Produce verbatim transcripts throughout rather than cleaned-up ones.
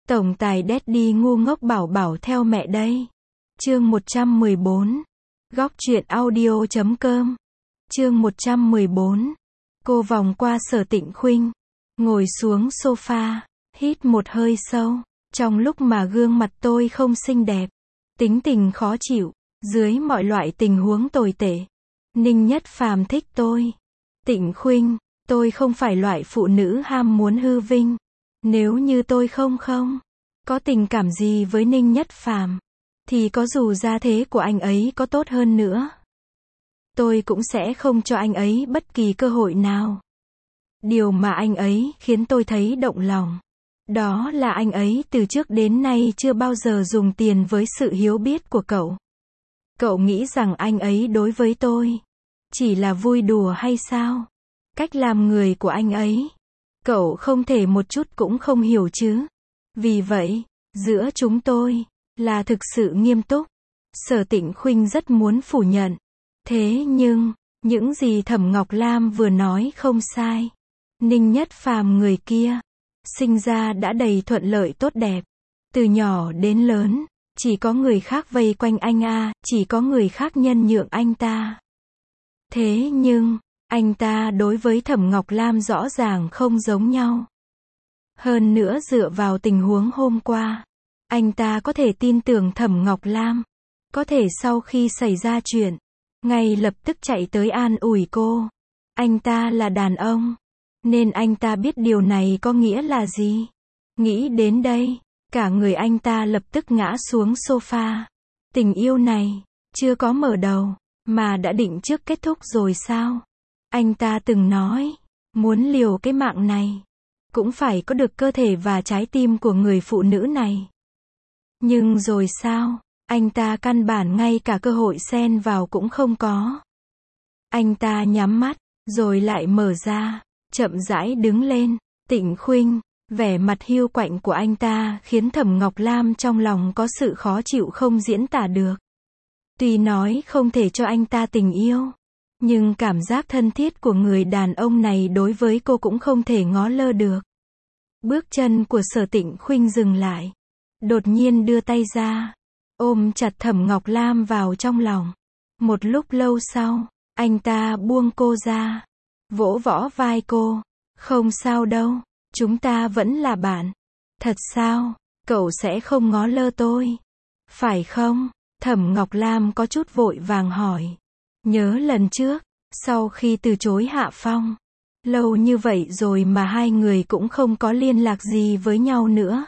Tổng tài Daddy ngu ngốc bảo bảo theo mẹ đây. Chương một trăm mười bốn. Góc truyện audio chấm com. Chương một trăm mười bốn. Cô vòng qua Sở Tịnh Khuynh, ngồi xuống sofa, hít một hơi sâu. Trong lúc mà gương mặt tôi không xinh đẹp, tính tình khó chịu, dưới mọi loại tình huống tồi tệ, Ninh Nhất Phàm thích tôi. Tịnh Khuynh, tôi không phải loại phụ nữ ham muốn hư vinh. Nếu như tôi không không có tình cảm gì với Ninh Nhất Phàm, thì có dù gia thế của anh ấy có tốt hơn nữa, tôi cũng sẽ không cho anh ấy bất kỳ cơ hội nào. Điều mà anh ấy khiến tôi thấy động lòng, đó là anh ấy từ trước đến nay chưa bao giờ dùng tiền với sự hiếu biết của cậu. Cậu nghĩ rằng anh ấy đối với tôi chỉ là vui đùa hay sao? Cách làm người của anh ấy, cậu không thể một chút cũng không hiểu chứ. Vì vậy, giữa chúng tôi là thực sự nghiêm túc. Sở Tịnh Khuynh rất muốn phủ nhận. Thế nhưng, những gì Thẩm Ngọc Lam vừa nói không sai. Ninh Nhất Phàm người kia, sinh ra đã đầy thuận lợi tốt đẹp. Từ nhỏ đến lớn, chỉ có người khác vây quanh anh a, chỉ có người khác nhân nhượng anh ta. Thế nhưng, anh ta đối với Thẩm Ngọc Lam rõ ràng không giống nhau. Hơn nữa dựa vào tình huống hôm qua, anh ta có thể tin tưởng Thẩm Ngọc Lam. Có thể sau khi xảy ra chuyện, ngay lập tức chạy tới an ủi cô. Anh ta là đàn ông, nên anh ta biết điều này có nghĩa là gì. Nghĩ đến đây, cả người anh ta lập tức ngã xuống sofa. Tình yêu này, chưa có mở đầu, mà đã định trước kết thúc rồi sao? Anh ta từng nói, muốn liều cái mạng này, cũng phải có được cơ thể và trái tim của người phụ nữ này. Nhưng rồi sao? Anh ta căn bản ngay cả cơ hội xen vào cũng không có. Anh ta nhắm mắt, rồi lại mở ra, chậm rãi đứng lên. Tịnh Khuynh, vẻ mặt hiu quạnh của anh ta khiến Thẩm Ngọc Lam trong lòng có sự khó chịu không diễn tả được. Tuy nói không thể cho anh ta tình yêu, nhưng cảm giác thân thiết của người đàn ông này đối với cô cũng không thể ngó lơ được. Bước chân của Sở Tịnh Khuynh dừng lại. Đột nhiên đưa tay ra, ôm chặt Thẩm Ngọc Lam vào trong lòng. Một lúc lâu sau, anh ta buông cô ra, vỗ vỗ vai cô. Không sao đâu, chúng ta vẫn là bạn. Thật sao, cậu sẽ không ngó lơ tôi, phải không? Thẩm Ngọc Lam có chút vội vàng hỏi. Nhớ lần trước, sau khi từ chối Hạ Phong, lâu như vậy rồi mà hai người cũng không có liên lạc gì với nhau nữa.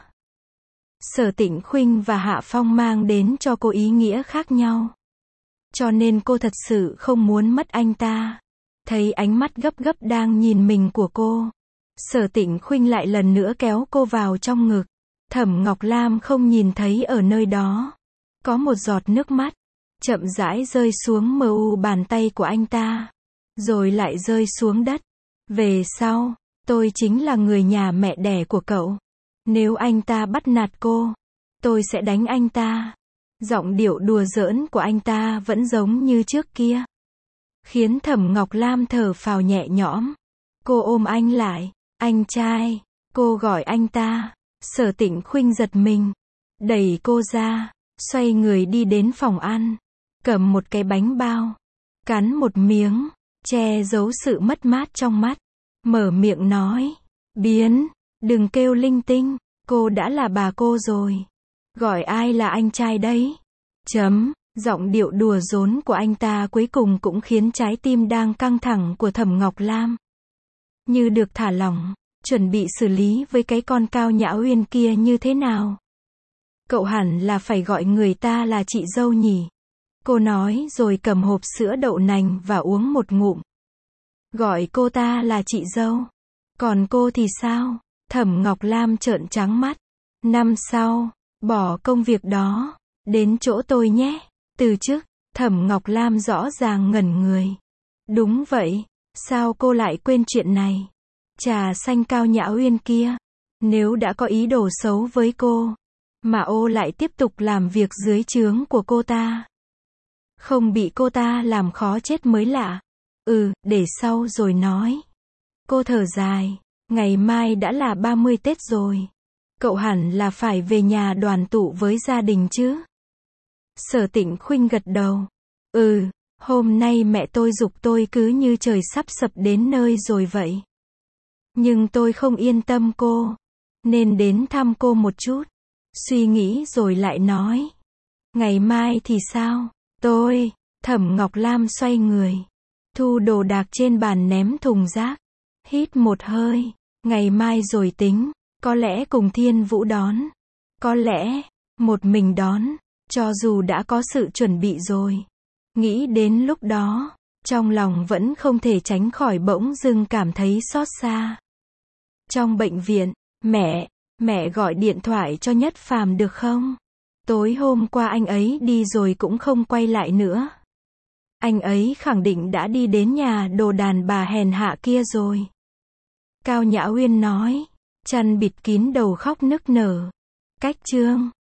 Sở Tịnh Khuynh và Hạ Phong mang đến cho cô ý nghĩa khác nhau, cho nên cô thật sự không muốn mất anh ta. Thấy ánh mắt gấp gấp đang nhìn mình của cô, Sở Tịnh Khuynh lại lần nữa kéo cô vào trong ngực. Thẩm Ngọc Lam không nhìn thấy ở nơi đó có một giọt nước mắt chậm rãi rơi xuống mờ u bàn tay của anh ta, rồi lại rơi xuống đất. Về sau, tôi chính là người nhà mẹ đẻ của cậu. Nếu anh ta bắt nạt cô, tôi sẽ đánh anh ta. Giọng điệu đùa giỡn của anh ta vẫn giống như trước kia, khiến Thẩm Ngọc Lam thở phào nhẹ nhõm. Cô ôm anh lại. Anh trai, cô gọi anh ta. Sở Tịnh Khuynh giật mình, đẩy cô ra, xoay người đi đến phòng ăn, cầm một cái bánh bao, cắn một miếng, che giấu sự mất mát trong mắt, mở miệng nói, Biến, đừng kêu linh tinh, cô đã là bà cô rồi. Gọi ai là anh trai đấy? Chấm, giọng điệu đùa giỡn của anh ta cuối cùng cũng khiến trái tim đang căng thẳng của Thẩm Ngọc Lam như được thả lỏng, chuẩn bị xử lý với cái con Cao Nhã Uyên kia như thế nào. Cậu hẳn là phải gọi người ta là chị dâu nhỉ? Cô nói rồi cầm hộp sữa đậu nành và uống một ngụm. Gọi cô ta là chị dâu. Còn cô thì sao? Thẩm Ngọc Lam trợn trắng mắt. Năm sau, bỏ công việc đó, đến chỗ tôi nhé. Từ chức. Thẩm Ngọc Lam rõ ràng ngẩn người. Đúng vậy, sao cô lại quên chuyện này? Trà xanh Cao Nhã Uyên kia, nếu đã có ý đồ xấu với cô, mà ô lại tiếp tục làm việc dưới trướng của cô ta, không bị cô ta làm khó chết mới lạ. Ừ, để sau rồi nói. Cô thở dài, ngày mai đã là ba mươi Tết rồi. Cậu hẳn là phải về nhà đoàn tụ với gia đình chứ? Sở Tịnh Khuynh gật đầu. Ừ, hôm nay mẹ tôi giục tôi cứ như trời sắp sập đến nơi rồi vậy. Nhưng tôi không yên tâm cô, nên đến thăm cô một chút. Suy nghĩ rồi lại nói. Ngày mai thì sao? Tôi, Thẩm Ngọc Lam xoay người, thu đồ đạc trên bàn ném thùng rác. Hít một hơi, ngày mai rồi tính, có lẽ cùng Thiên Vũ đón. Có lẽ, một mình đón, cho dù đã có sự chuẩn bị rồi. Nghĩ đến lúc đó, trong lòng vẫn không thể tránh khỏi bỗng dưng cảm thấy xót xa. Trong bệnh viện, mẹ, mẹ gọi điện thoại cho Nhất Phàm được không? Tối hôm qua anh ấy đi rồi cũng không quay lại nữa. Anh ấy khẳng định đã đi đến nhà đồ đàn bà hèn hạ kia rồi. Cao Nhã Uyên nói, chăn bịt kín đầu khóc nức nở. Cách chương